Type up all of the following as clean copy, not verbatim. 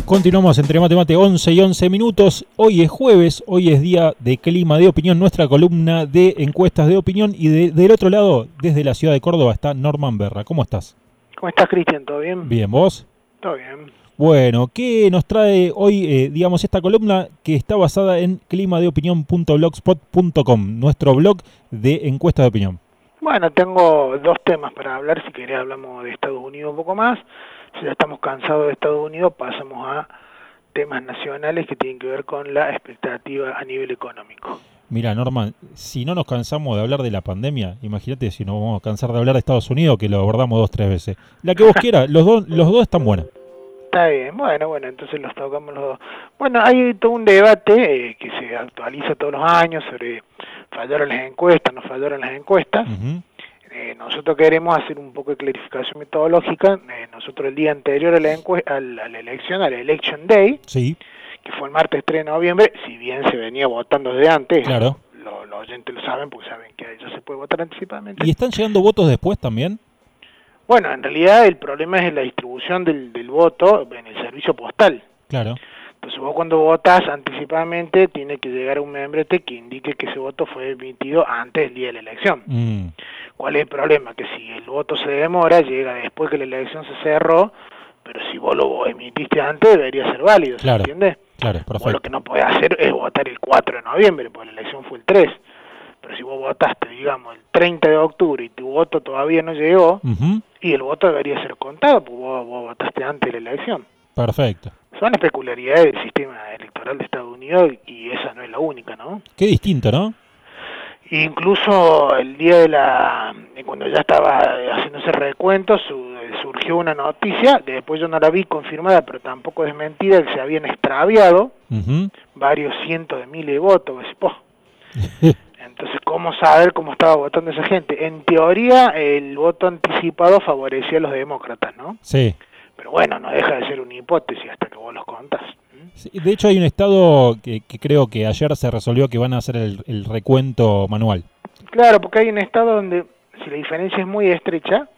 Continuamos entre Mate 11 y 11 minutos. Hoy es jueves, hoy es día de clima de opinión, nuestra columna de encuestas de opinión. Y del otro lado, desde la ciudad de Córdoba, está Norman Berra. ¿Cómo estás? ¿Cómo estás, Cristian? ¿Todo bien? Bien, ¿vos? Todo bien. Bueno, ¿qué nos trae hoy, esta columna que está basada en climadeopinión.blogspot.com, nuestro blog de encuestas de opinión? Bueno, tengo dos temas para hablar. Si querés hablamos de Estados Unidos un poco más. Si ya estamos cansados de Estados Unidos, pasamos a temas nacionales que tienen que ver con la expectativa a nivel económico. Mira, Norman, si no nos cansamos de hablar de la pandemia, imagínate si nos vamos a cansar de hablar de Estados Unidos, que lo abordamos 2 o 3 veces. La que vos quieras, los dos están buenos. Está bien, bueno, entonces los tocamos los dos. Bueno, hay todo un debate que se actualiza todos los años sobre fallaron las encuestas, no fallaron las encuestas. Uh-huh. Nosotros queremos hacer un poco de clarificación metodológica. Nosotros el día anterior a la elección, a la Election Day, sí, que fue el martes 3 de noviembre, si bien se venía votando desde antes, claro, los oyentes lo saben porque saben que ya se puede votar anticipadamente. ¿Y están llegando votos después también? Bueno, en realidad el problema es la distribución del voto en el servicio postal. Claro. Entonces vos cuando votás anticipadamente tiene que llegar un membrete que indique que ese voto fue emitido antes del día de la elección. ¿Cuál es el problema? Que si el voto se demora, llega después que la elección se cerró, pero si vos lo emitiste antes debería ser válido, claro, ¿se entiende? Claro, perfecto. Vos lo que no podés hacer es votar el 4 de noviembre, porque la elección fue el 3. Pero si vos votaste, digamos, el 30 de octubre y tu voto todavía no llegó, uh-huh, y el voto debería ser contado, porque vos votaste antes de la elección. Perfecto. Son peculiaridades del sistema electoral de Estados Unidos y esa no es la única, ¿no? Qué distinto, ¿no? Incluso el día de cuando ya estaba haciéndose recuento, surgió una noticia, después yo no la vi confirmada, pero tampoco desmentida, que se habían extraviado uh-huh, varios cientos de miles de votos. Entonces, ¿cómo saber cómo estaba votando esa gente? En teoría, el voto anticipado favorecía a los demócratas, ¿no? Sí. Pero bueno, no deja de ser una hipótesis hasta que vos los contás. Sí, de hecho, hay un estado que creo que ayer se resolvió que van a hacer el recuento manual. Claro, porque hay un estado donde, si la diferencia es muy estrecha,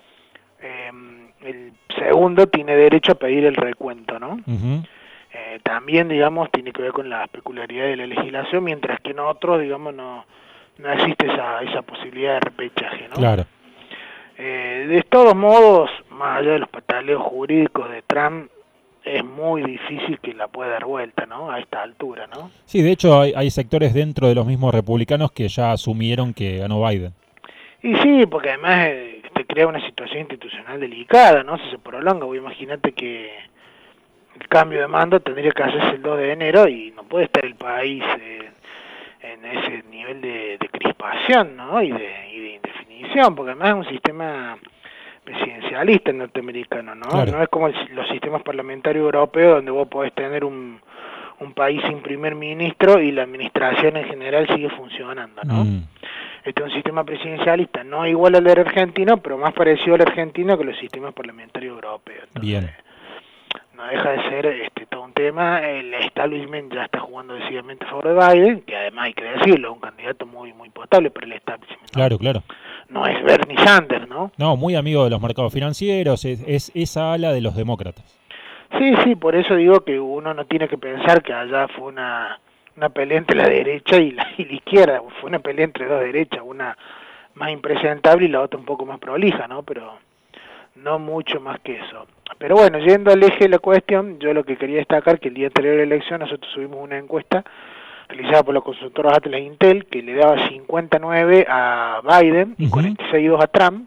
el segundo tiene derecho a pedir el recuento, ¿no? Uh-huh. También, digamos, tiene que ver con las peculiaridades de la legislación, mientras que en otros, digamos, no existe esa posibilidad de repechaje, ¿no? Claro. De todos modos, más allá de los pataleos jurídicos de Trump, es muy difícil que la pueda dar vuelta, ¿no? A esta altura, ¿no? Sí, de hecho hay sectores dentro de los mismos republicanos que ya asumieron que ganó Biden. Y sí, porque además te crea una situación institucional delicada, ¿no? Si se prolonga, imagínate que el cambio de mando tendría que hacerse el 2 de enero y no puede estar el país en ese nivel de crispación, ¿no? Y de indefinición, porque además es un sistema presidencialista norteamericano, ¿no? Claro. No es como los sistemas parlamentarios europeos donde vos podés tener un país sin primer ministro y la administración en general sigue funcionando, ¿no? Este es un sistema presidencialista, no igual al del argentino, pero más parecido al argentino que los sistemas parlamentarios europeos. Entonces, bien, no deja de ser todo un tema. El establishment ya está jugando decididamente a favor de Biden, que además hay que decirlo, es un candidato muy potable para el establishment, ¿no? Claro, claro. No es Bernie Sanders, ¿no? No, muy amigo de los mercados financieros, es esa ala de los demócratas. Sí, por eso digo que uno no tiene que pensar que allá fue una pelea entre la derecha y la izquierda, fue una pelea entre dos derechas, una más impresentable y la otra un poco más prolija, ¿no? Pero no mucho más que eso. Pero bueno, yendo al eje de la cuestión, yo lo que quería destacar que el día anterior de la elección nosotros subimos una encuesta realizada por los consultores Atlas Intel que le daba 59 a Biden y 46 a Trump.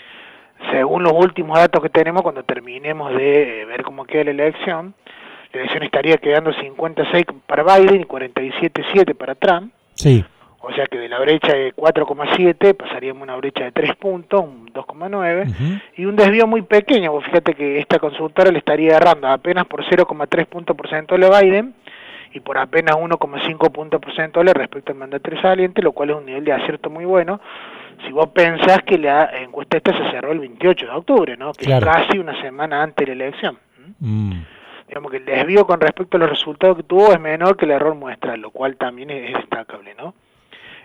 Según los últimos datos que tenemos, cuando terminemos de ver cómo queda la elección estaría quedando 56 para Biden y 47,7 para Trump. Sí. O sea que de la brecha de 4,7 pasaríamos a una brecha de 3 puntos, un 2,9, y un desvío muy pequeño. Vos fíjate que esta consultora le estaría agarrando apenas por 0,3 puntos porcentuales a Biden y por apenas 1,5 puntos porcentuales respecto al mandatario saliente, lo cual es un nivel de acierto muy bueno. Si vos pensás que la encuesta esta se cerró el 28 de octubre, ¿no? Que claro, es casi una semana antes de la elección. Digamos que el desvío con respecto a los resultados que tuvo es menor que el error muestral, lo cual también es destacable, ¿no?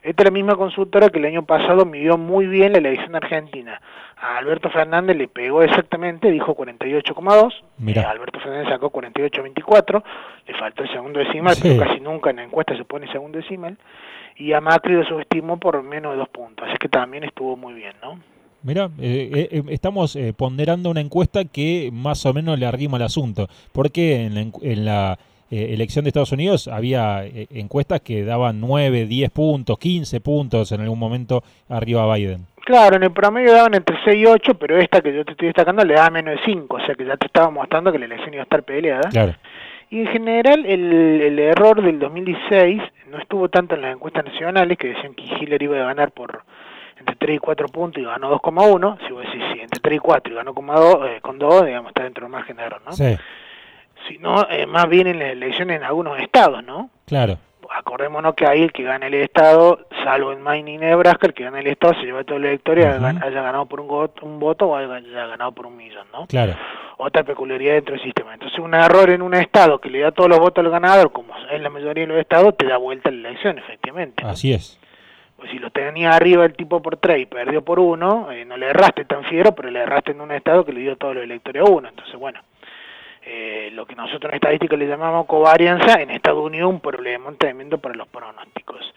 Esta es la misma consultora que el año pasado midió muy bien la elección argentina. A Alberto Fernández le pegó exactamente, dijo 48,2, Alberto Fernández sacó 48,24, le faltó el segundo decimal, pero casi nunca en la encuesta se pone segundo decimal, y a Macri lo subestimó por menos de 2 puntos, así que también estuvo muy bien, ¿no? Mirá, estamos ponderando una encuesta que más o menos le arrima al asunto, porque en la elección de Estados Unidos había encuestas que daban 9, 10 puntos, 15 puntos en algún momento arriba a Biden. Claro, en el promedio daban entre 6 y 8, pero esta que yo te estoy destacando le da menos de 5, o sea que ya te estaba mostrando que la elección iba a estar peleada. Claro. Y en general el error del 2016 no estuvo tanto en las encuestas nacionales, que decían que Hillary iba a ganar por entre 3 y 4 puntos y ganó 2,1, si vos decís entre 3 y 4 y ganó con 2, digamos, está dentro del margen de error, ¿no? Sí. Sino más bien en las elecciones en algunos estados, ¿no? Claro. Acordémonos que ahí el que gana el estado, salvo en Maine y Nebraska, el que gana el estado se lleva todo el electorio, haya ganado por un voto o haya ganado por 1.000.000, ¿no? Claro. Otra peculiaridad dentro del sistema. Entonces un error en un estado que le da todos los votos al ganador, como es la mayoría de los estados, te da vuelta la elección, efectivamente, ¿no? Así es. Pues si lo tenía arriba el tipo por 3 y perdió por 1, no le erraste tan fiero, pero le erraste en un estado que le dio todos los electores a 1. Entonces, bueno, lo que nosotros en estadística le llamamos covarianza, en Estados Unidos un problema tremendo para los pronósticos.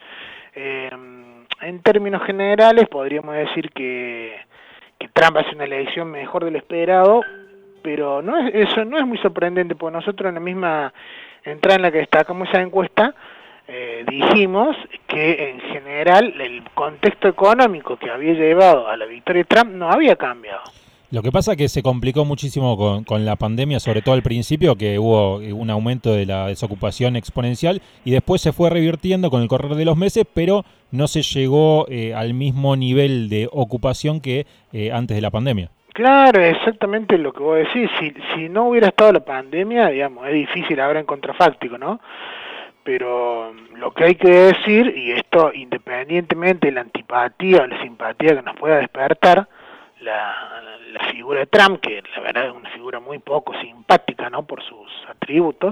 En términos generales podríamos decir que Trump hace una elección mejor de lo esperado, pero eso no es muy sorprendente, porque nosotros en la misma entrada en la que destacamos esa encuesta, dijimos que en general el contexto económico que había llevado a la victoria de Trump no había cambiado. Lo que pasa es que se complicó muchísimo con la pandemia, sobre todo al principio, que hubo un aumento de la desocupación exponencial y después se fue revirtiendo con el correr de los meses, pero no se llegó al mismo nivel de ocupación que antes de la pandemia. Claro, exactamente lo que vos decís. Si no hubiera estado la pandemia, digamos, es difícil ahora en contrafáctico, ¿no? Pero lo que hay que decir, y esto independientemente de la antipatía o la simpatía que nos pueda despertar, la figura de Trump, que la verdad es una figura muy poco simpática, ¿no?, por sus atributos,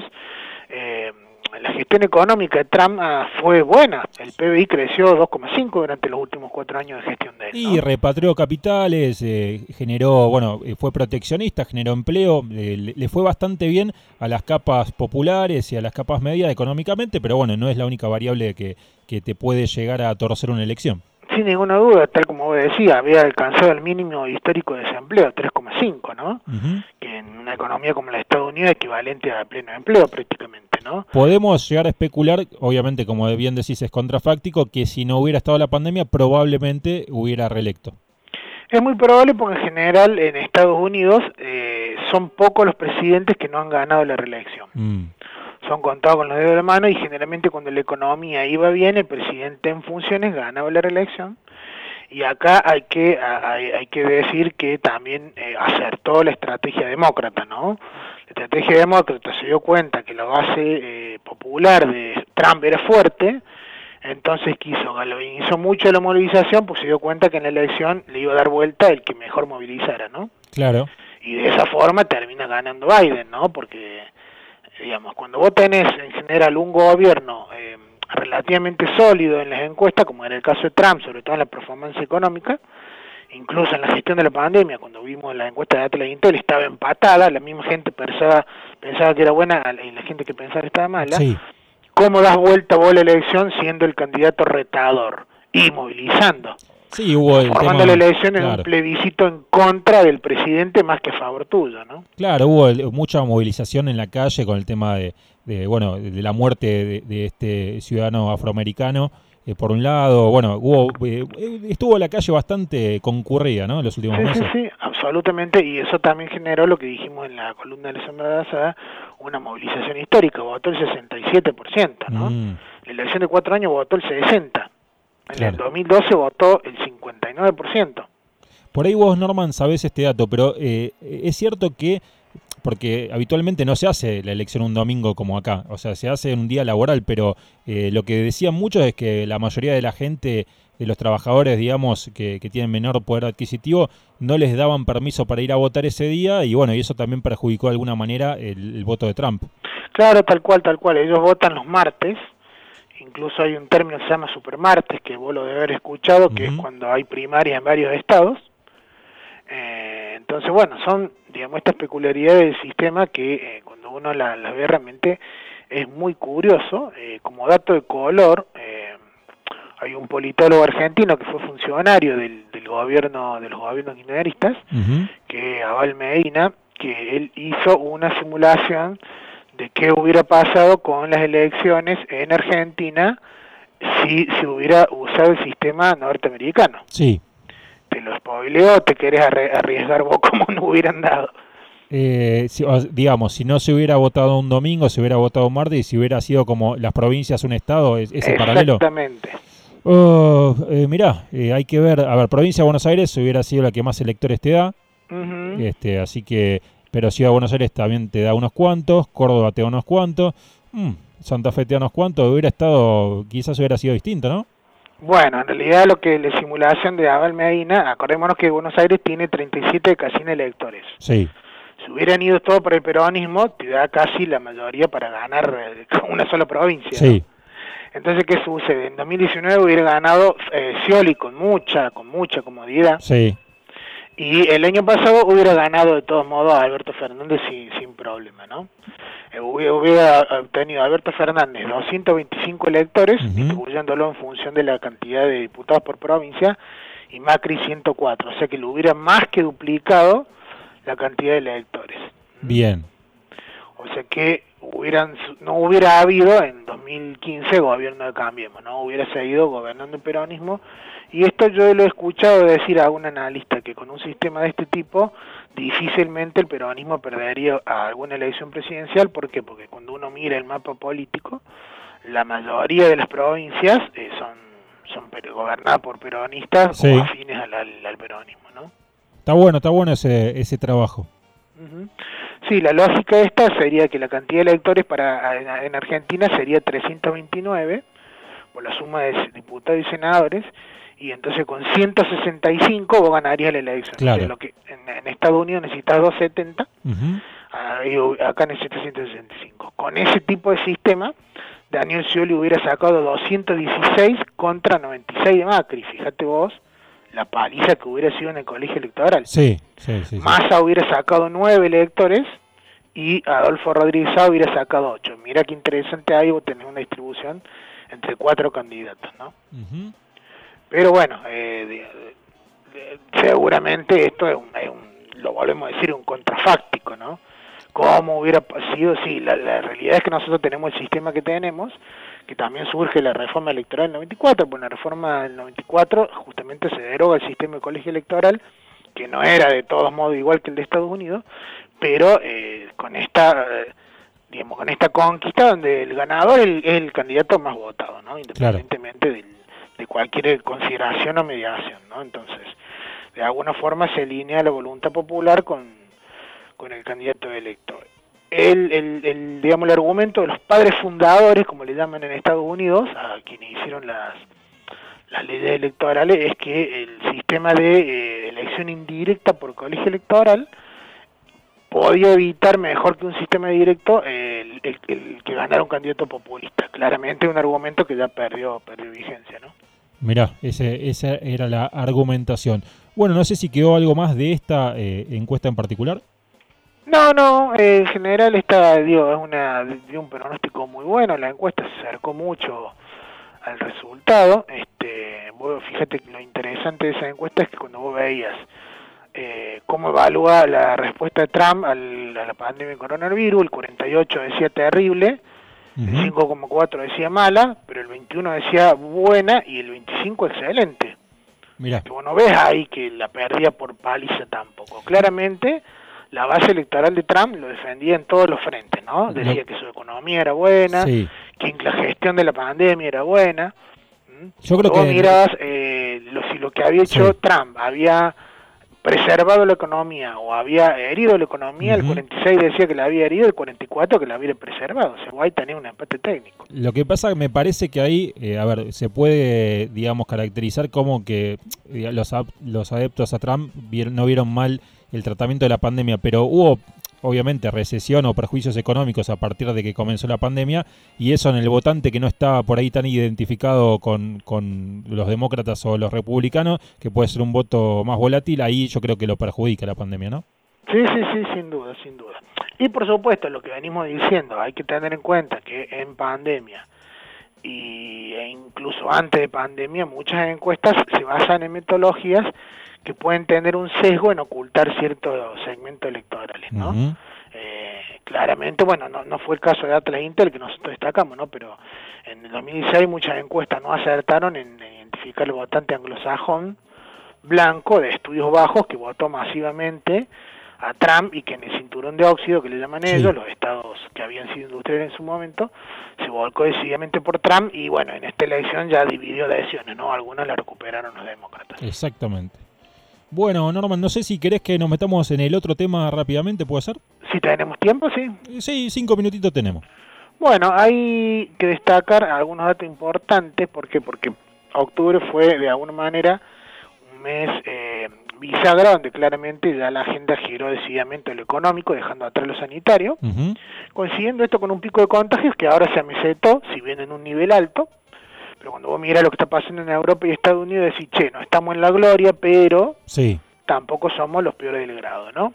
la gestión económica de Trump fue buena. El PBI creció 2,5 durante los últimos 4 años de gestión de él, ¿no? Y repatrió capitales, generó, fue proteccionista, generó empleo, le fue bastante bien a las capas populares y a las capas medias económicamente, pero bueno, no es la única variable que te puede llegar a torcer una elección. Sin ninguna duda, tal como vos decías, había alcanzado el mínimo histórico de desempleo, 3,5, ¿no? Que en una economía como la de Estados Unidos es equivalente a pleno empleo prácticamente, ¿no? Podemos llegar a especular, obviamente, como bien decís, es contrafáctico, que si no hubiera estado la pandemia, probablemente hubiera reelecto. Es muy probable porque en general en Estados Unidos son pocos los presidentes que no han ganado la reelección. Son contados con los dedos de la mano y generalmente cuando la economía iba bien, el presidente en funciones ganaba la reelección. Y acá hay que decir que también acertó la estrategia demócrata, ¿no? La estrategia demócrata se dio cuenta que la base popular de Trump era fuerte, entonces galvanizó mucho la movilización, pues se dio cuenta que en la elección le iba a dar vuelta el que mejor movilizara, ¿no? Claro. Y de esa forma termina ganando Biden, ¿no? Porque, digamos, cuando vos tenés en general un gobierno relativamente sólido en las encuestas, como era el caso de Trump, sobre todo en la performance económica, incluso en la gestión de la pandemia, cuando vimos la encuesta de Atlas Intel, estaba empatada, la misma gente pensaba que era buena y la gente que pensaba que estaba mala. Sí. ¿Cómo das vuelta vos la elección siendo el candidato retador y movilizando? Sí, hubo el formando tema, la elección en claro, un plebiscito en contra del presidente más que a favor tuyo, ¿no? Claro, hubo mucha movilización en la calle con el tema de la muerte de este ciudadano afroamericano, por un lado. Estuvo la calle bastante concurrida, ¿no?, en los últimos meses. Sí, absolutamente, y eso también generó lo que dijimos en la columna de la semana pasada, una movilización histórica. Votó el 67%, ¿no? La elección de 4 años votó el 60%. En el 2012 votó el 59%. Por ahí vos, Norman, sabés este dato, pero es cierto que, porque habitualmente no se hace la elección un domingo como acá, o sea, se hace en un día laboral, pero lo que decían muchos es que la mayoría de la gente, de los trabajadores, digamos, que tienen menor poder adquisitivo, no les daban permiso para ir a votar ese día, y y eso también perjudicó de alguna manera el voto de Trump. Claro, tal cual. Ellos votan los martes, incluso hay un término que se llama supermartes, que vos lo debes haber escuchado, que es cuando hay primarias en varios estados. Entonces, bueno, son, digamos, estas peculiaridades del sistema que cuando uno las ve realmente es muy curioso. Como dato de color, hay un politólogo argentino que fue funcionario del gobierno, de los gobiernos kirchneristas, que Abel Medina, que él hizo una simulación de qué hubiera pasado con las elecciones en Argentina si se hubiera usado el sistema norteamericano. Sí. ¿Te lo spoileo o te querés arriesgar vos como no hubieran dado? Digamos, si no se hubiera votado un domingo, se hubiera votado un martes, y si hubiera sido como las provincias un estado, ese paralelo. Exactamente. Mirá, hay que ver. A ver, provincia de Buenos Aires hubiera sido la que más electores te da. Así que, pero Ciudad de Buenos Aires también te da unos cuantos, Córdoba te da unos cuantos, Santa Fe te da unos cuantos. Hubiera estado, quizás hubiera sido distinto, ¿no? Bueno, en realidad lo que la simulación de Abel Medina, acordémonos que Buenos Aires tiene 37 casi electores. Sí. Si hubieran ido todo por el peronismo, te da casi la mayoría para ganar una sola provincia. Sí. ¿No? Entonces, ¿qué sucede? En 2019 hubiera ganado Scioli con mucha comodidad. Sí. Y el año pasado hubiera ganado de todos modos a Alberto Fernández sin problema, ¿no? Hubiera obtenido a Alberto Fernández 225 electores, distribuyéndolo en función de la cantidad de diputados por provincia, y Macri 104, o sea que lo hubiera más que duplicado la cantidad de electores. Bien. O sea que no hubiera habido en 2015 gobierno de Cambiemos, no hubiera seguido gobernando el peronismo. Y esto yo lo he escuchado decir a un analista, que con un sistema de este tipo difícilmente el peronismo perdería a alguna elección presidencial. ¿Por qué? Porque cuando uno mira el mapa político, la mayoría de las provincias son gobernadas por peronistas o afines al peronismo, ¿no? Está bueno ese trabajo. Sí, la lógica esta sería que la cantidad de electores en Argentina sería 329 por la suma de diputados y senadores, y entonces con 165 vos ganarías la elección. Claro. Lo que en Estados Unidos necesitas 270, acá necesitas 165. Con ese tipo de sistema, Daniel Scioli hubiera sacado 216 contra 96 de Macri. Fíjate vos la paliza que hubiera sido en el colegio electoral. Sí. Massa hubiera sacado 9 electores y Adolfo Rodríguez Sá hubiera sacado 8. Mira qué interesante, ahí vos tenés una distribución entre 4 candidatos, ¿no? Pero bueno, seguramente esto lo volvemos a decir, un contrafáctico, ¿no? ¿Cómo hubiera sido? Sí, la realidad es que nosotros tenemos el sistema que tenemos, que también surge la reforma electoral del 94, pues en la reforma del 94 justamente se deroga el sistema de colegio electoral, que no era de todos modos igual que el de Estados Unidos, pero con esta conquista donde el ganador es el candidato más votado, ¿no? Independientemente de cualquier consideración o mediación, ¿no? Entonces, de alguna forma se alinea la voluntad popular con el candidato electo. El argumento de los padres fundadores, como le llaman en Estados Unidos, a quienes hicieron las leyes electorales, es que el sistema de elección indirecta por colegio electoral podía evitar mejor que un sistema directo el que ganara un candidato populista. Claramente un argumento que ya perdió vigencia, ¿no? Mirá, esa era la argumentación. Bueno, no sé si quedó algo más de esta encuesta en particular. No, en general dio un pronóstico muy bueno. La encuesta se acercó mucho al resultado. Fíjate que lo interesante de esa encuesta es que cuando vos veías cómo evalúa la respuesta de Trump a la pandemia de coronavirus, el 48 decía terrible, el 5,4 decía mala, pero el 21 decía buena y el 25 excelente. Mirá. Que vos no ves ahí que la perdía por paliza tampoco. Claramente la base electoral de Trump lo defendía en todos los frentes, ¿no? Decía que su economía era buena, que la gestión de la pandemia era buena. Yo creo que vos mirás si lo que había hecho Trump había preservado la economía o había herido la economía, el 46 decía que la había herido, el 44 que la había preservado. O sea, ahí tenía un empate técnico. Lo que pasa, me parece que ahí, se puede, digamos, caracterizar como que los adeptos a Trump no vieron mal el tratamiento de la pandemia, pero hubo obviamente recesión o perjuicios económicos a partir de que comenzó la pandemia, y eso en el votante que no está por ahí tan identificado con los demócratas o los republicanos, que puede ser un voto más volátil, ahí yo creo que lo perjudica la pandemia, ¿no? Sí, sin duda, sin duda. Y por supuesto, lo que venimos diciendo, hay que tener en cuenta que en pandemia e incluso antes de pandemia, muchas encuestas se basan en metodologías que pueden tener un sesgo en ocultar ciertos segmentos electorales, ¿no? Uh-huh. Claramente, bueno, no fue el caso de Atlas Intel que nosotros destacamos, ¿no? Pero en el 2016 muchas encuestas no acertaron en identificar el votante anglosajón blanco de estudios bajos que votó masivamente a Trump y que en el cinturón de óxido que le llaman ellos, los estados que habían sido industriales en su momento, se volcó decididamente por Trump y bueno, en esta elección ya dividió adhesiones, ¿no? Algunas la recuperaron los demócratas. Exactamente. Bueno, Norman, no sé si querés que nos metamos en el otro tema rápidamente, ¿puede ser? Si tenemos tiempo, sí. Sí, 5 minutitos tenemos. Bueno, hay que destacar algunos datos importantes, ¿por qué? Porque octubre fue de alguna manera un mes bisagra donde claramente ya la agenda giró decididamente a lo económico, dejando atrás lo sanitario, coincidiendo esto con un pico de contagios que ahora se amesetó, si bien en un nivel alto, pero cuando vos mirás lo que está pasando en Europa y Estados Unidos, decís, che, no estamos en la gloria, pero tampoco somos los peores del grado, ¿no?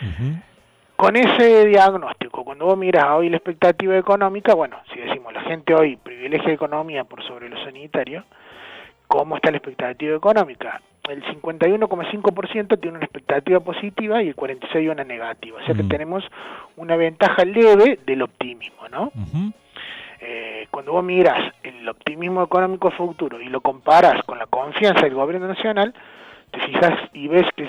Con ese diagnóstico, cuando vos miras hoy la expectativa económica, bueno, si decimos la gente hoy privilegia la economía por sobre lo sanitario, ¿cómo está la expectativa económica? El 51,5% tiene una expectativa positiva y el 46% una negativa. O sea que tenemos una ventaja leve del optimismo, ¿no? Cuando vos miras el optimismo económico futuro y lo comparas con la confianza del gobierno nacional, te fijas y ves que el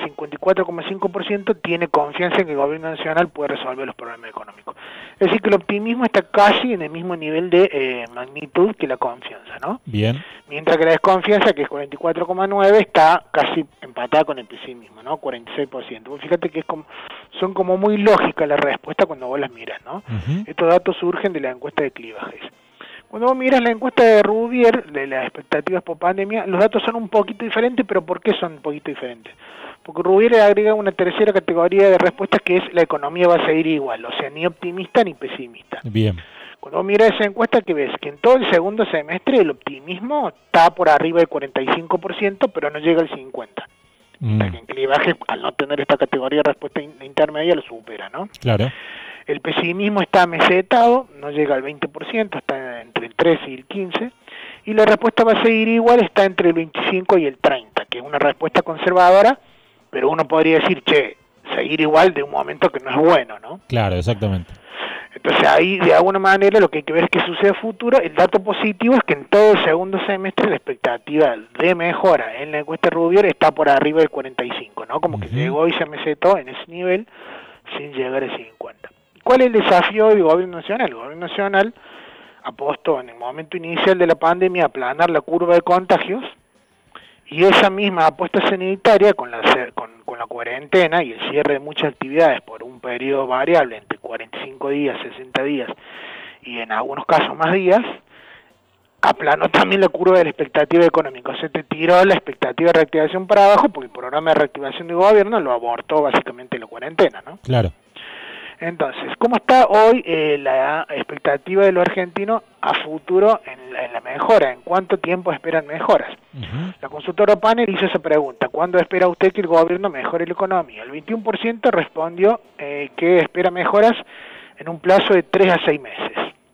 54,5% tiene confianza en que el gobierno nacional puede resolver los problemas económicos. Es decir, que el optimismo está casi en el mismo nivel de magnitud que la confianza, ¿no? Bien. Mientras que la desconfianza, que es 44,9%, está casi empatada con el pesimismo, ¿no? 46%. Vos fíjate que son como muy lógicas las respuestas cuando vos las miras, ¿no? Estos datos surgen de la encuesta de clivajes. Cuando vos miras la encuesta de Rubier, de las expectativas por pandemia, los datos son un poquito diferentes, pero ¿por qué son un poquito diferentes? Porque Rubier le agrega una tercera categoría de respuestas que es la economía va a seguir igual, o sea, ni optimista ni pesimista. Bien. Cuando vos miras esa encuesta, que ves que en todo el segundo semestre el optimismo está por arriba del 45%, pero no llega al 50%. O sea, que en clivaje, al no tener esta categoría de respuesta intermedia, lo supera, ¿no? Claro. El pesimismo está mesetado, no llega al 20%, está entre el 13 y el 15%, y la respuesta va a seguir igual, está entre el 25 y el 30%, que es una respuesta conservadora, pero uno podría decir, che, seguir igual de un momento que no es bueno, ¿no? Claro, exactamente. Entonces ahí, de alguna manera, lo que hay que ver es qué sucede a futuro. El dato positivo es que en todo el segundo semestre la expectativa de mejora en la encuesta Rubier está por arriba del 45%, ¿no? Como que llegó y se mesetó en ese nivel sin llegar al 50%. ¿Cuál es el desafío del gobierno nacional? El gobierno nacional apostó en el momento inicial de la pandemia a aplanar la curva de contagios y esa misma apuesta sanitaria con la cuarentena y el cierre de muchas actividades por un periodo variable entre 45 días, 60 días y en algunos casos más días, aplanó también la curva de la expectativa económica. O sea, te tiró la expectativa de reactivación para abajo porque el programa de reactivación del gobierno lo abortó básicamente la cuarentena, ¿no? Claro. Entonces, ¿cómo está hoy la expectativa de los argentinos a futuro en la mejora? ¿En cuánto tiempo esperan mejoras? La consultora Panel hizo esa pregunta: ¿cuándo espera usted que el gobierno mejore la economía? El 21% respondió que espera mejoras en un plazo de 3 a 6 meses.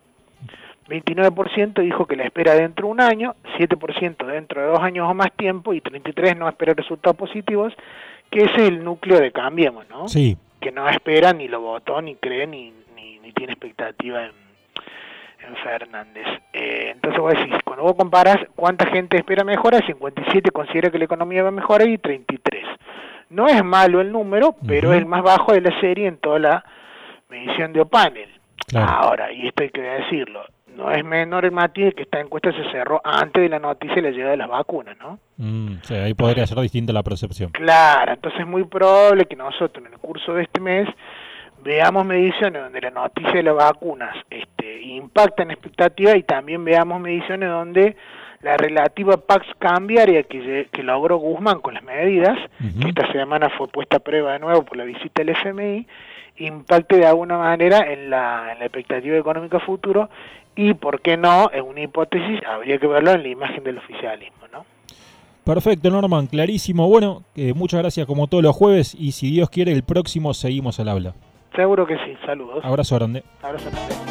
29% dijo que la espera dentro de un año, 7% dentro de 2 años o más tiempo, y 33% no espera resultados positivos, que ese es el núcleo de Cambiemos, ¿no? Sí. Que no espera, ni lo votó, ni cree, ni tiene expectativa en Fernández. Entonces vos decís, cuando vos comparás cuánta gente espera mejora, 57 considera que la economía va a mejorar y 33. No es malo el número, pero es el más bajo de la serie en toda la medición de O'Panel. Claro. Ahora, y esto hay que decirlo, no es menor el matiz que esta encuesta se cerró antes de la noticia de la llegada de las vacunas, ¿no? Sí, ahí podría ser distinta la percepción. Claro, entonces es muy probable que nosotros en el curso de este mes veamos mediciones donde la noticia de las vacunas impacta en expectativa y también veamos mediciones donde la relativa pax cambiaria que logró Guzmán con las medidas, que esta semana fue puesta a prueba de nuevo por la visita del FMI, impacte de alguna manera en la expectativa económica futuro, y por qué no, es una hipótesis, habría que verlo en la imagen del oficialismo, ¿no? Perfecto, Norman, clarísimo. Bueno, muchas gracias como todos los jueves, y si Dios quiere el próximo seguimos al habla. Seguro que sí, saludos. Abrazo grande. Abrazo grande.